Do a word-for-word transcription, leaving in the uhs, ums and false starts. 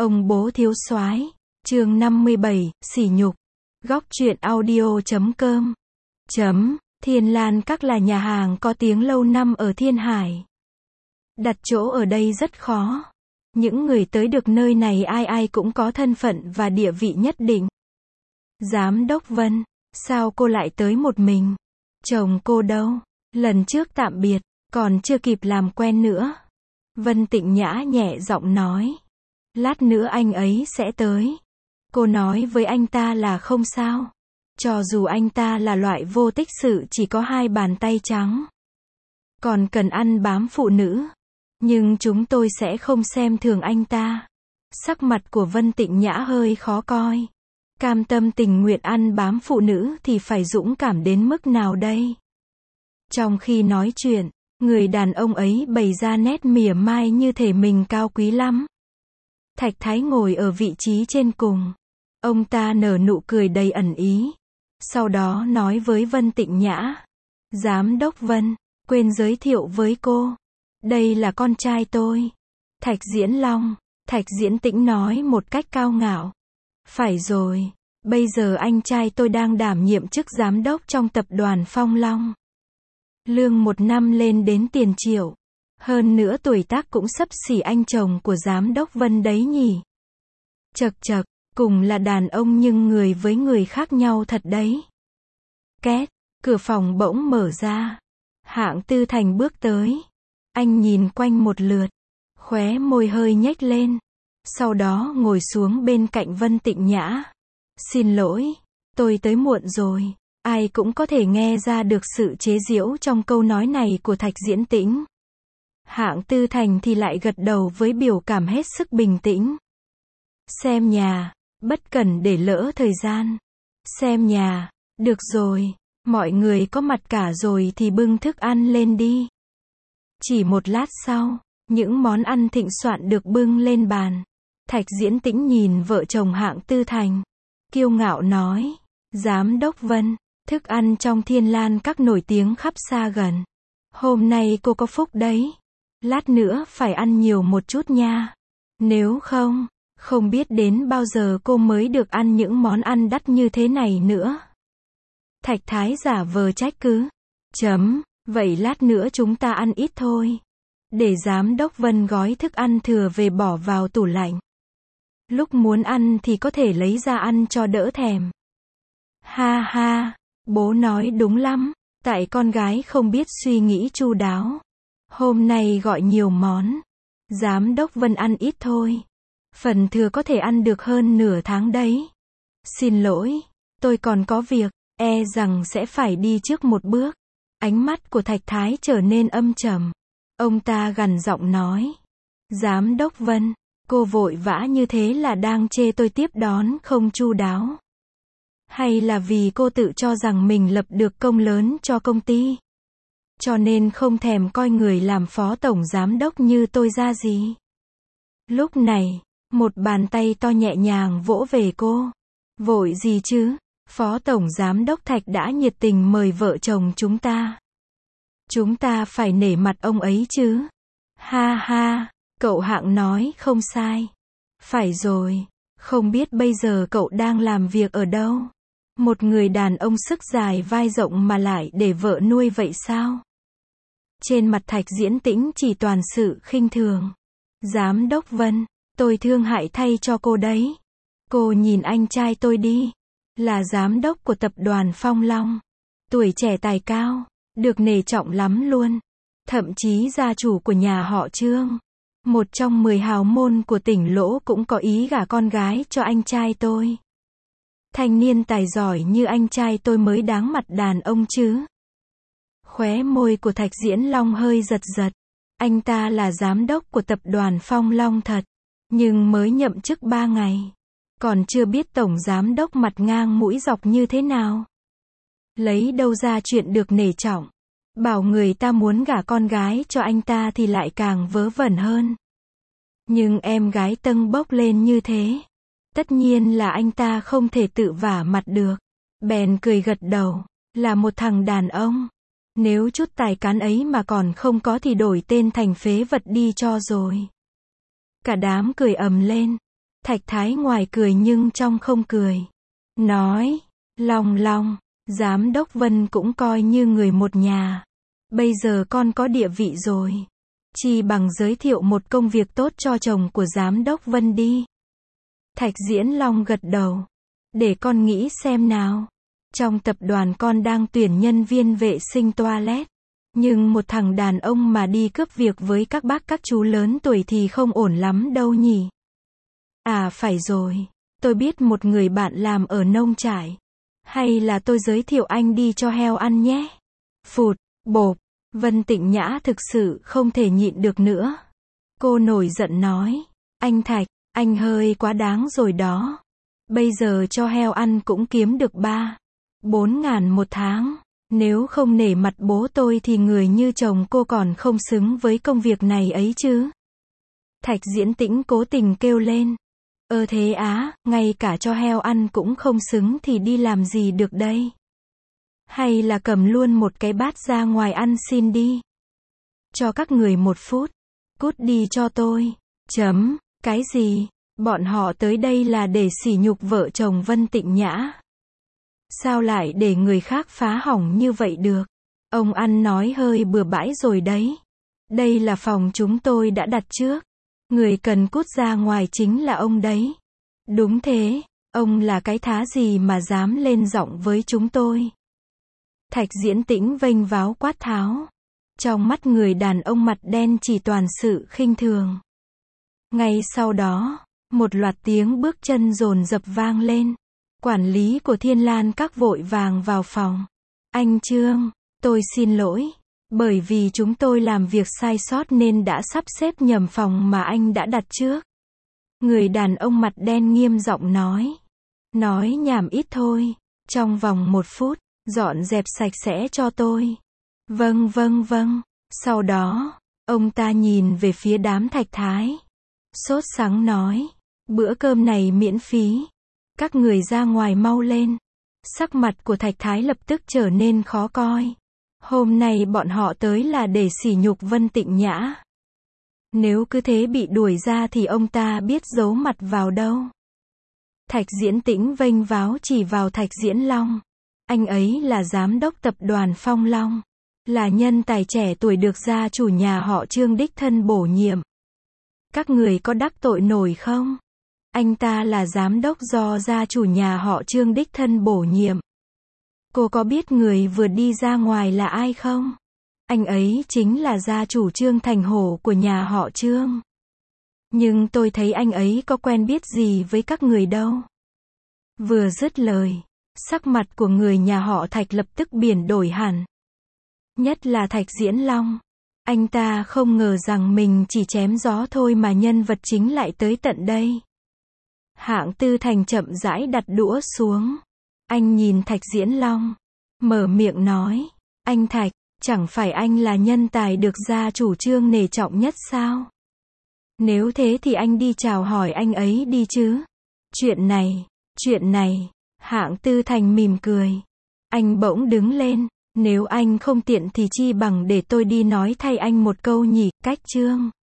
Ông bố thiếu soái, chương năm mươi bảy, sỉ nhục. Góc truyện audio chấm com. Chấm, Thiên Lan Các là nhà hàng có tiếng lâu năm ở Thiên Hải. Đặt chỗ ở đây rất khó. Những người tới được nơi này ai ai cũng có thân phận và địa vị nhất định. Giám đốc Vân, sao cô lại tới một mình? Chồng cô đâu? Lần trước tạm biệt, còn chưa kịp làm quen nữa. Vân Tịnh Nhã nhẹ giọng nói. Lát nữa anh ấy sẽ tới. Cô nói với anh ta là không sao. Cho dù anh ta là loại vô tích sự chỉ có hai bàn tay trắng. Còn cần ăn bám phụ nữ. Nhưng chúng tôi sẽ không xem thường anh ta. Sắc mặt của Vân Tịnh Nhã hơi khó coi. Cam tâm tình nguyện ăn bám phụ nữ thì phải dũng cảm đến mức nào đây? Trong khi nói chuyện, người đàn ông ấy bày ra nét mỉa mai như thể mình cao quý lắm. Thạch Thái ngồi ở vị trí trên cùng. Ông ta nở nụ cười đầy ẩn ý. Sau đó nói với Vân Tịnh Nhã. Giám đốc Vân, quên giới thiệu với cô. Đây là con trai tôi. Thạch Diễn Long. Thạch Diễn Tĩnh nói một cách cao ngạo. Phải rồi, bây giờ anh trai tôi đang đảm nhiệm chức giám đốc trong tập đoàn Phong Long. Lương một năm lên đến tiền triệu. Hơn nữa tuổi tác cũng xấp xỉ anh chồng của giám đốc Vân đấy nhỉ. Chật chật, cùng là đàn ông nhưng người với người khác nhau thật đấy. Két, cửa phòng bỗng mở ra. Hạng Tư Thành bước tới. Anh nhìn quanh một lượt. Khóe môi hơi nhếch lên. Sau đó ngồi xuống bên cạnh Vân Tịnh Nhã. Xin lỗi, tôi tới muộn rồi. Ai cũng có thể nghe ra được sự chế giễu trong câu nói này của Thạch Diễn Tĩnh. Hạng Tư Thành thì lại gật đầu với biểu cảm hết sức bình tĩnh. Xem nhà, bất cần để lỡ thời gian. Xem nhà, được rồi, mọi người có mặt cả rồi thì bưng thức ăn lên đi. Chỉ một lát sau, những món ăn thịnh soạn được bưng lên bàn. Thạch Diễn Tĩnh nhìn vợ chồng Hạng Tư Thành. Kiêu ngạo nói, Giám đốc Vân, thức ăn trong Thiên Lan Các nổi tiếng khắp xa gần. Hôm nay cô có phúc đấy. Lát nữa phải ăn nhiều một chút nha. Nếu không, không biết đến bao giờ cô mới được ăn những món ăn đắt như thế này nữa. Thạch Thái giả vờ trách cứ. Chấm, vậy lát nữa chúng ta ăn ít thôi. Để giám đốc Vân gói thức ăn thừa về bỏ vào tủ lạnh. Lúc muốn ăn thì có thể lấy ra ăn cho đỡ thèm. Ha ha, bố nói đúng lắm. Tại con gái không biết suy nghĩ chu đáo. Hôm nay gọi nhiều món. Giám đốc Vân ăn ít thôi. Phần thừa có thể ăn được hơn nửa tháng đấy. Xin lỗi, tôi còn có việc, e rằng sẽ phải đi trước một bước. Ánh mắt của Thạch Thái trở nên âm trầm. Ông ta gằn giọng nói. Giám đốc Vân, cô vội vã như thế là đang chê tôi tiếp đón không chu đáo. Hay là vì cô tự cho rằng mình lập được công lớn cho công ty? Cho nên không thèm coi người làm phó tổng giám đốc như tôi ra gì. Lúc này, một bàn tay to nhẹ nhàng vỗ về cô. Vội gì chứ? Phó tổng giám đốc Thạch đã nhiệt tình mời vợ chồng chúng ta. Chúng ta phải nể mặt ông ấy chứ. Ha ha, cậu Hạng nói không sai. Phải rồi, không biết bây giờ cậu đang làm việc ở đâu? Một người đàn ông sức dài vai rộng mà lại để vợ nuôi vậy sao? Trên mặt Thạch Diễn Tĩnh chỉ toàn sự khinh thường. Giám đốc Vân, tôi thương hại thay cho cô đấy. Cô nhìn anh trai tôi đi. Là giám đốc của tập đoàn Phong Long. Tuổi trẻ tài cao, được nể trọng lắm luôn. Thậm chí gia chủ của nhà họ Trương. Một trong mười hào môn của tỉnh Lỗ cũng có ý gả con gái cho anh trai tôi. Thanh niên tài giỏi như anh trai tôi mới đáng mặt đàn ông chứ. Khóe môi của Thạch Diễn Long hơi giật giật. Anh ta là giám đốc của tập đoàn Phong Long thật. Nhưng mới nhậm chức ba ngày. Còn chưa biết tổng giám đốc mặt ngang mũi dọc như thế nào. Lấy đâu ra chuyện được nể trọng. Bảo người ta muốn gả con gái cho anh ta thì lại càng vớ vẩn hơn. Nhưng em gái tâng bốc lên như thế. Tất nhiên là anh ta không thể tự vả mặt được. Bèn cười gật đầu. Là một thằng đàn ông. Nếu chút tài cán ấy mà còn không có thì đổi tên thành phế vật đi cho rồi. Cả đám cười ầm lên. Thạch Thái ngoài cười nhưng trong không cười. Nói, Long Long, giám đốc Vân cũng coi như người một nhà. Bây giờ con có địa vị rồi. Chi bằng giới thiệu một công việc tốt cho chồng của giám đốc Vân đi. Thạch Diễn Long gật đầu. Để con nghĩ xem nào. Trong tập đoàn con đang tuyển nhân viên vệ sinh toilet. Nhưng một thằng đàn ông mà đi cướp việc với các bác các chú lớn tuổi thì không ổn lắm đâu nhỉ. À phải rồi. Tôi biết một người bạn làm ở nông trại. Hay là tôi giới thiệu anh đi cho heo ăn nhé. Phụt, bộp. Vân Tịnh Nhã thực sự không thể nhịn được nữa. Cô nổi giận nói. Anh Thạch, anh hơi quá đáng rồi đó. Bây giờ cho heo ăn cũng kiếm được ba, bốn ngàn một tháng. Nếu không nể mặt bố tôi thì người như chồng cô còn không xứng với công việc này ấy chứ. Thạch Diễn Tĩnh cố tình kêu lên. Ơ thế á, ngay cả cho heo ăn cũng không xứng thì đi làm gì được đây? Hay là cầm luôn một cái bát ra ngoài ăn xin đi. Cho các người một phút. Cút đi cho tôi. Chấm. Cái gì? Bọn họ tới đây là để sỉ nhục vợ chồng Vân Tịnh Nhã. Sao lại để người khác phá hỏng như vậy được? Ông ăn nói hơi bừa bãi rồi đấy. Đây là phòng chúng tôi đã đặt trước. Người cần cút ra ngoài chính là ông đấy. Đúng thế, ông là cái thá gì mà dám lên giọng với chúng tôi? Thạch Diễn Tĩnh vênh váo quát tháo. Trong mắt người đàn ông mặt đen chỉ toàn sự khinh thường. Ngay sau đó, một loạt tiếng bước chân dồn dập vang lên. Quản lý của Thiên Lan Các vội vàng vào phòng. Anh Trương, tôi xin lỗi. Bởi vì chúng tôi làm việc sai sót nên đã sắp xếp nhầm phòng mà anh đã đặt trước. Người đàn ông mặt đen nghiêm giọng nói. Nói nhảm ít thôi. Trong vòng một phút, dọn dẹp sạch sẽ cho tôi. Vâng vâng vâng. Sau đó, ông ta nhìn về phía đám Thạch Thái. Sốt sắng nói. Bữa cơm này miễn phí. Các người ra ngoài mau lên. Sắc mặt của Thạch Thái lập tức trở nên khó coi. Hôm nay bọn họ tới là để sỉ nhục Vân Tịnh Nhã. Nếu cứ thế bị đuổi ra thì ông ta biết giấu mặt vào đâu. Thạch Diễn Tĩnh vênh váo chỉ vào Thạch Diễn Long. Anh ấy là giám đốc tập đoàn Phong Long. Là nhân tài trẻ tuổi được gia chủ nhà họ Trương đích thân bổ nhiệm. Các người có đắc tội nổi không? Anh ta là giám đốc do gia chủ nhà họ Trương đích thân bổ nhiệm. Cô có biết người vừa đi ra ngoài là ai không? Anh ấy chính là gia chủ Trương Thành Hổ của nhà họ Trương. Nhưng tôi thấy anh ấy có quen biết gì với các người đâu. Vừa dứt lời, sắc mặt của người nhà họ Thạch lập tức biển đổi hẳn. Nhất là Thạch Diễn Long. Anh ta không ngờ rằng mình chỉ chém gió thôi mà nhân vật chính lại tới tận đây. Hạng Tư Thành chậm rãi đặt đũa xuống. Anh nhìn Thạch Diễn Long. Mở miệng nói. Anh Thạch, chẳng phải anh là nhân tài được gia chủ Trương nể trọng nhất sao? Nếu thế thì anh đi chào hỏi anh ấy đi chứ. Chuyện này, chuyện này. Hạng Tư Thành mỉm cười. Anh bỗng đứng lên. Nếu anh không tiện thì chi bằng để tôi đi nói thay anh một câu nhỉ, cách Trương.